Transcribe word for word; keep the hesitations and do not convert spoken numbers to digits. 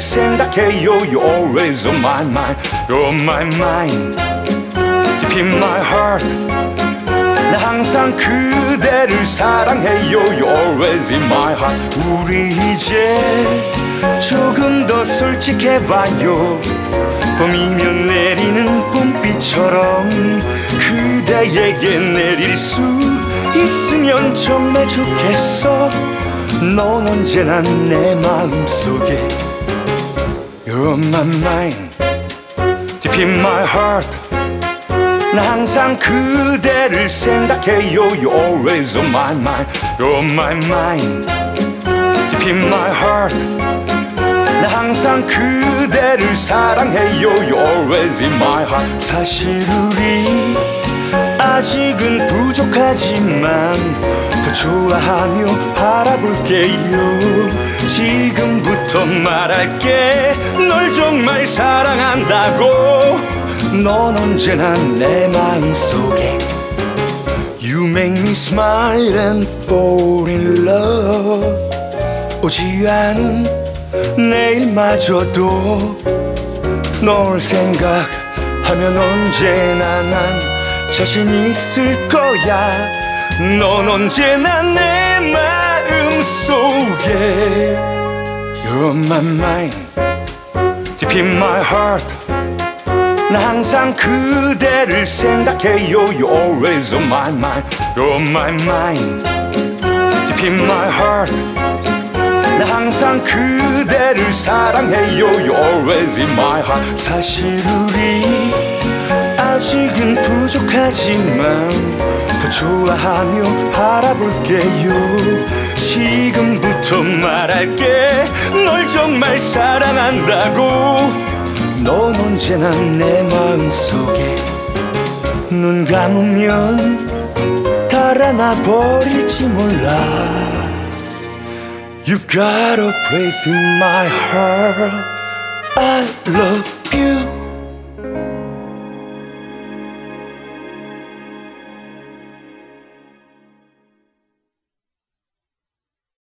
생각해요. You're always on my mind. You're on my mind. Deep in my heart. 나 항상 그대를 사랑해요. You're always in my heart. 우리 이제 조금 더 솔직해봐요. 봄이면 내리는 봄비처럼 그대에게 내릴 수 있으면 정말 좋겠어. 넌 언제나 내 마음속에 You're on my mind. Deep in my heart. 나 항상 그대를 생각해요. You're always on my mind. You're on my mind. Deep in my heart. 나 항상 그대를 사랑해요. You're always in my heart. 사실 우리 아직은 부족하지만 더 좋아하며 바라볼게요. 지금부터 말할게. 널 정말 사랑한다고. 넌 언제나 내 마음속에 You make me smile and fall in love. 오지 않은 내일마저도 널 생각하면 언제나 난 자신 있을 거야. 넌 언제나 내 마음속에 You're on my mind. Deep in my heart. 나 항상 그대를 생각해요. You're always on my mind. You're on my mind. Deep in my heart. 나 항상 그대를 사랑해요. You're always in my heart. 사실 우리 아직은 부족하지만 더 좋아하며 바라볼게요. 지금부터 말할게. 널 정말 사랑한다고. 넌 언제나 내 마음속에 눈 감으면 달아나 버릴지 몰라. You've got a place in my heart. I love you.